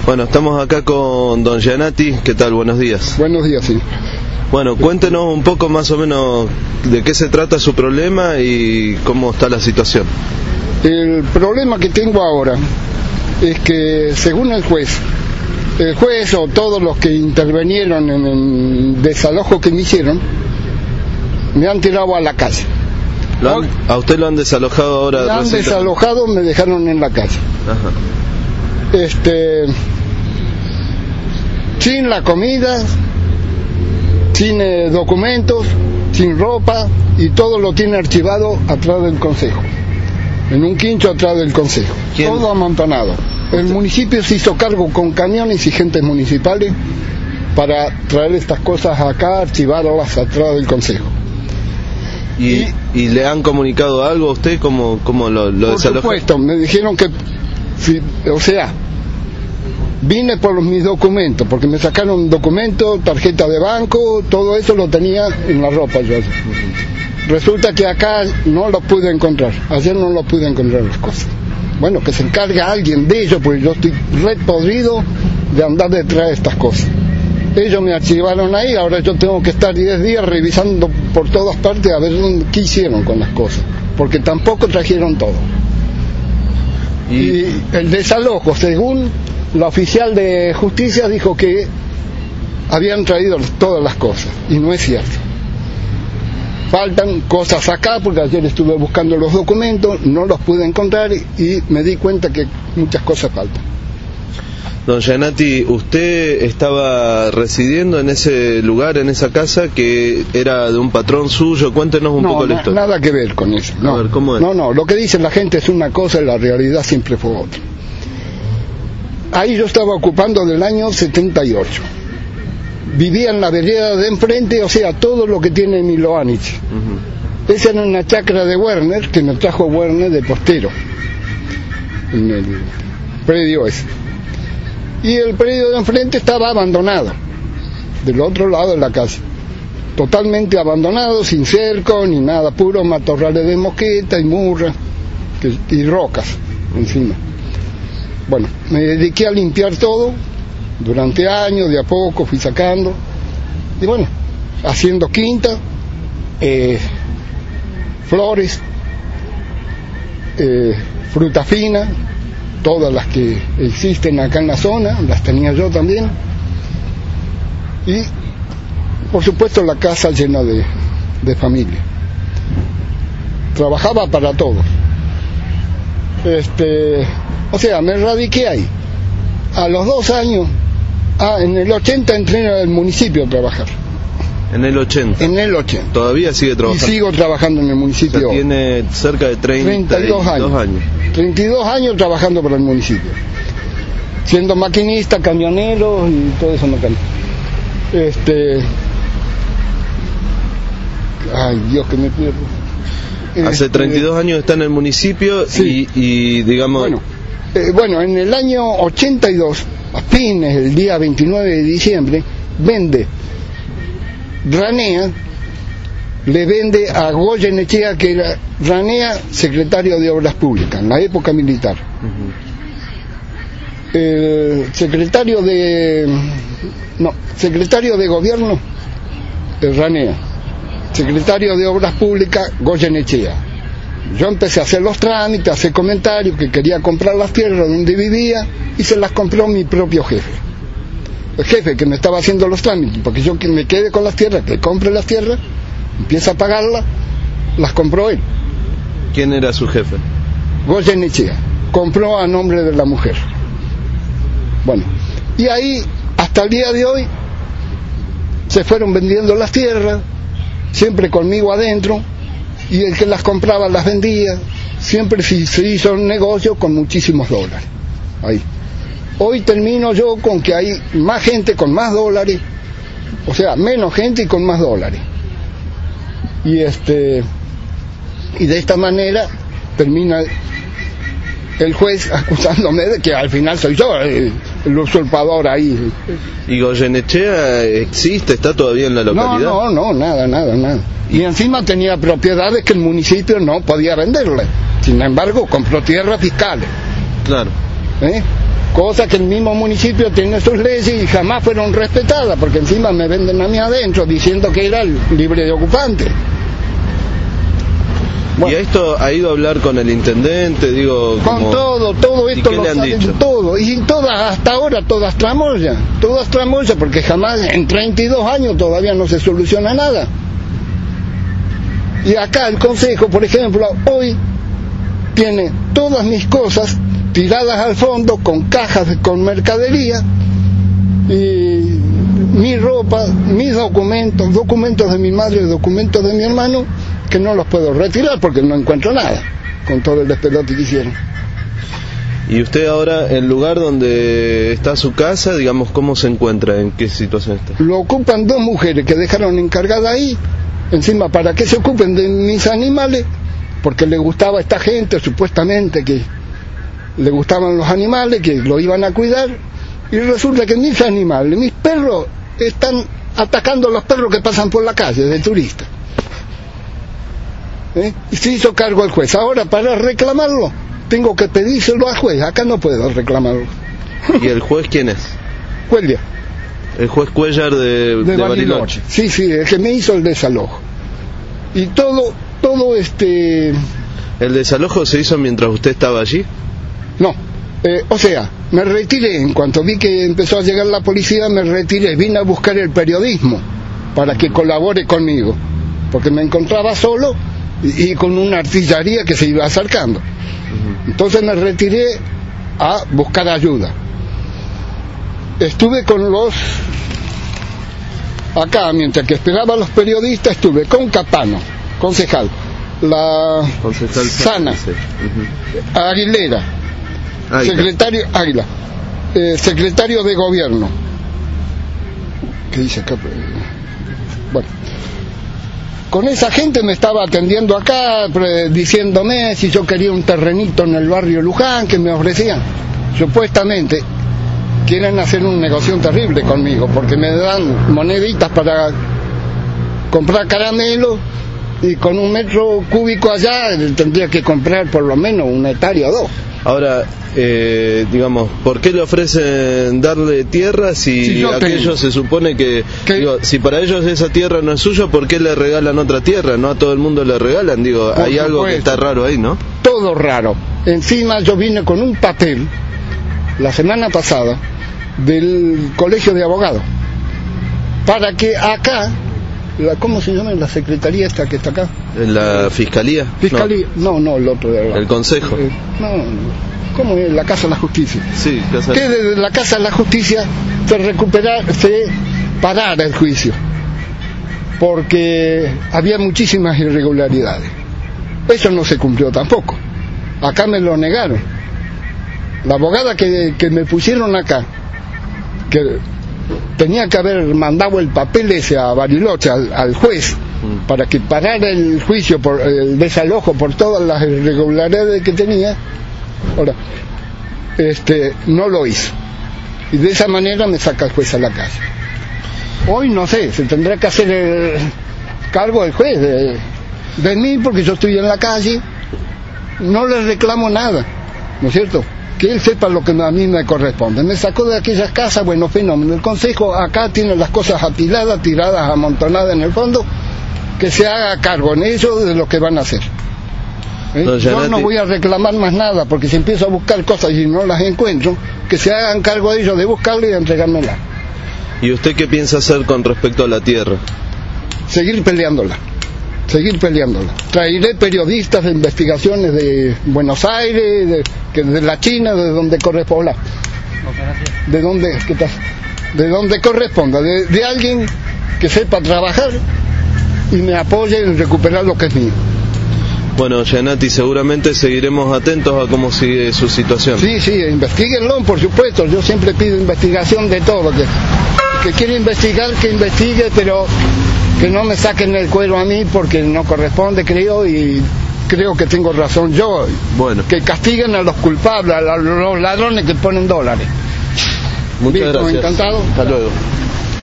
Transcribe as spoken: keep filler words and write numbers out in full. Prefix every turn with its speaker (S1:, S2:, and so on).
S1: Bueno, estamos acá con don Giannati. ¿Qué tal? Buenos días.
S2: Buenos días, sí.
S1: Bueno, cuéntenos un poco más o menos de qué se trata su problema y cómo está la situación.
S2: El problema que tengo ahora es que, según el juez, el juez o todos los que intervinieron en el desalojo que me hicieron, me han tirado a la calle.
S1: ¿Lo han, ¿A usted lo han desalojado ahora?
S2: Me han
S1: recién?
S2: desalojado, me dejaron en la calle.
S1: Ajá.
S2: Este, sin la comida, sin eh, documentos, sin ropa, y todo lo tiene archivado atrás del consejo, en un quincho atrás del consejo. ¿Quién? Todo amontonado. El municipio se hizo cargo con camiones y gentes municipales para traer estas cosas acá, archivarlas atrás del consejo.
S1: ¿Y, y, ¿y le han comunicado algo a usted? ¿Cómo, cómo lo, lo desalojó?
S2: Por supuesto, me dijeron que, si, o sea, vine por mis documentos, porque me sacaron documentos, tarjeta de banco, todo eso lo tenía en la ropa yo. Resulta que acá no lo pude encontrar, ayer no lo pude encontrar las cosas. Bueno, que se encargue alguien de ello, porque yo estoy re podrido de andar detrás de estas cosas. Ellos me archivaron ahí, ahora yo tengo que estar diez días revisando por todas partes a ver qué hicieron con las cosas, porque tampoco trajeron todo. Y, y el desalojo, según la oficial de justicia, dijo que habían traído todas las cosas, y no es cierto. Faltan cosas acá, porque ayer estuve buscando los documentos, no los pude encontrar y me di cuenta que muchas cosas faltan.
S1: Don Giannati, usted estaba residiendo en ese lugar, en esa casa, que era de un patrón suyo. Cuéntenos un
S2: no,
S1: poco la
S2: na
S1: historia.
S2: Nada que ver con eso. No,
S1: a ver, ¿cómo es?
S2: no, no, lo que dice la gente es una cosa y la realidad siempre fue otra. Ahí yo estaba ocupando del año setenta y ocho. Vivía en la vereda de enfrente, o sea, todo lo que tiene Miloanich. Uh-huh. Esa era una chacra de Werner, que me trajo Werner de postero, en el predio ese. Y el predio de enfrente estaba abandonado, del otro lado de la casa, totalmente abandonado, sin cerco ni nada, puro matorrales de mosqueta y murra que, y rocas encima. Bueno, me dediqué a limpiar todo durante años, de a poco fui sacando, y bueno, haciendo quinta, eh, flores, eh, fruta fina, todas las que existen acá en la zona, las tenía yo también, y por supuesto la casa llena de, de familia. Trabajaba para todos. Este, o sea, me radiqué ahí. A los dos años, ah, en el ochenta entré en el municipio a trabajar.
S1: En el ochenta.
S2: En el ochenta.
S1: ¿Todavía sigue trabajando?
S2: Y sigo trabajando en el municipio.
S1: O sea, tiene cerca de treinta y dos años. años.
S2: treinta y dos años trabajando para el municipio. Siendo maquinista, camionero y todo eso mecánico. Este... Ay, Dios, que me pierdo.
S1: Hace este... treinta y dos años está en el municipio. Sí. y, y digamos...
S2: Bueno, eh, bueno, en el año ochenta y dos, a fines, el día veintinueve de diciembre, vende Ranea, le vende a Goyenechea, que era Ranea, secretario de Obras Públicas, en la época militar. Uh-huh. El secretario de... No, secretario de Gobierno, Ranea. Secretario de Obras Públicas, Goyenechea. Yo empecé a hacer los trámites, a hacer comentarios, que quería comprar las tierras donde vivía, y se las compró mi propio jefe. El jefe que me estaba haciendo los trámites, porque yo que me quede con las tierras, que compre las tierras, empieza a pagarlas, las compró él.
S1: ¿Quién era su jefe?
S2: Goyenechea. Compró a nombre de la mujer. Bueno, y ahí, hasta el día de hoy, se fueron vendiendo las tierras, siempre conmigo adentro, y el que las compraba las vendía, siempre se hizo un negocio con muchísimos dólares. Ahí. Hoy termino yo con que hay más gente con más dólares, o sea, menos gente y con más dólares. Y este y de esta manera termina el juez acusándome de que al final soy yo el, el usurpador ahí.
S1: ¿Y Goyenechea existe? ¿Está todavía en la localidad?
S2: No, no, no, nada, nada, nada. Y encima tenía propiedades que el municipio no podía venderle. Sin embargo, compró tierras fiscales.
S1: Claro.
S2: ¿Eh? cosa que el mismo municipio tiene sus leyes y jamás fueron respetadas, porque encima me venden a mí adentro diciendo que era libre de ocupante.
S1: Bueno. ¿Y esto ha ido a hablar con el intendente? Digo,
S2: con como... todo, todo esto lo saben dicho? todo, y todas, hasta ahora todas tramoya, todas tramoya, porque jamás en treinta y dos años todavía no se soluciona nada. Y acá el consejo, por ejemplo, hoy tiene todas mis cosas tiradas al fondo con cajas con mercadería y mi ropa, mis documentos, documentos de mi madre, documentos de mi hermano, que no los puedo retirar porque no encuentro nada con todo el despelote que hicieron.
S1: ¿Y usted ahora, el lugar donde está su casa, digamos, cómo se encuentra? ¿En qué situación está?
S2: Lo ocupan dos mujeres que dejaron encargada ahí, encima para que se ocupen de mis animales, porque le gustaba a esta gente, supuestamente que le gustaban los animales, que lo iban a cuidar, y resulta que mis animales, mis perros, están atacando a los perros que pasan por la calle de turistas. ¿Eh? Y se hizo cargo el juez. Ahora, para reclamarlo, tengo que pedírselo al juez. Acá no puedo reclamarlo.
S1: ¿Y el juez quién es?
S2: Cuellar.
S1: El juez Cuellar de, de, de Bariloche.
S2: Sí, sí, el que me hizo el desalojo. Y todo, todo este...
S1: ¿El desalojo se hizo mientras usted estaba allí?
S2: No, eh, o sea, me retiré. En cuanto vi que empezó a llegar la policía, me retiré. Vine a buscar el periodismo para que colabore conmigo, porque me encontraba solo y con una artillería que se iba acercando. Entonces me retiré a buscar ayuda. Estuve con los... Acá, mientras que esperaba a los periodistas, estuve con Capano, concejal, la
S1: concejal
S2: Sana,
S1: sí. uh-huh.
S2: Aguilera, Águila. secretario Águila, eh, secretario de gobierno. ¿Qué dice acá? Bueno, con esa gente me estaba atendiendo acá, diciéndome si yo quería un terrenito en el barrio Luján, que me ofrecían. Supuestamente quieren hacer un negocio terrible conmigo, porque me dan moneditas para comprar caramelo, y con un metro cúbico allá tendría que comprar por lo menos una hectárea o dos.
S1: Ahora, eh, digamos, ¿por qué le ofrecen darle tierra si, si aquello se supone que, que digo, si para ellos esa tierra no es suya, ¿por qué le regalan otra tierra? No a todo el mundo le regalan, digo, hay supuesto. Algo que está raro ahí, ¿no?
S2: Todo raro. Encima yo vine con un papel la semana pasada del colegio de abogados para que acá, la, ¿cómo se llama? La secretaría esta que está acá.
S1: ¿En la fiscalía?
S2: Fiscalía, no, no, no el otro de
S1: ¿El consejo?
S2: Eh, no, ¿cómo es? La Casa de la Justicia.
S1: Sí, casa...
S2: Que desde la Casa de la Justicia se recuperar, se parara el juicio, porque había muchísimas irregularidades. Eso no se cumplió tampoco. Acá me lo negaron. La abogada que, que me pusieron acá, que tenía que haber mandado el papel ese a Bariloche, al, al juez, mm. para que parara el juicio por el desalojo por todas las irregularidades que tenía. Ahora, este, no lo hizo, y de esa manera me saca el juez a la calle. Hoy no sé, se tendrá que hacer el cargo del juez de, de mí, porque yo estoy en la calle, no le reclamo nada, ¿no es cierto? Que él sepa lo que a mí me corresponde. Me sacó de aquellas casas, bueno, fenómeno. El consejo acá tiene las cosas apiladas, tiradas, amontonadas en el fondo, que se haga cargo en ellos de lo que van a hacer. ¿Eh? No, yo no voy a reclamar más nada, porque si empiezo a buscar cosas y no las encuentro, que se hagan cargo de ellos de buscarlas y de entregármelas.
S1: ¿Y usted qué piensa hacer con respecto a la tierra?
S2: Seguir peleándola. Seguir peleándola. Traeré periodistas de investigaciones de Buenos Aires, de, que de la China, de donde corresponda. De donde, ¿qué tal? De donde corresponda, de, de alguien que sepa trabajar y me apoye en recuperar lo que es mío.
S1: Bueno, Gianatti, seguramente seguiremos atentos a cómo sigue su situación.
S2: Sí, sí, investiguenlo, por supuesto. Yo siempre pido investigación de todo. Que, que quiere investigar, que investigue, pero que no me saquen el cuero a mí, porque no corresponde, creo, y creo que tengo razón yo.
S1: Bueno.
S2: Que castiguen a los culpables, a los ladrones que ponen dólares.
S1: Muchas
S2: Listo,
S1: gracias.
S2: Encantado.
S1: Hasta luego.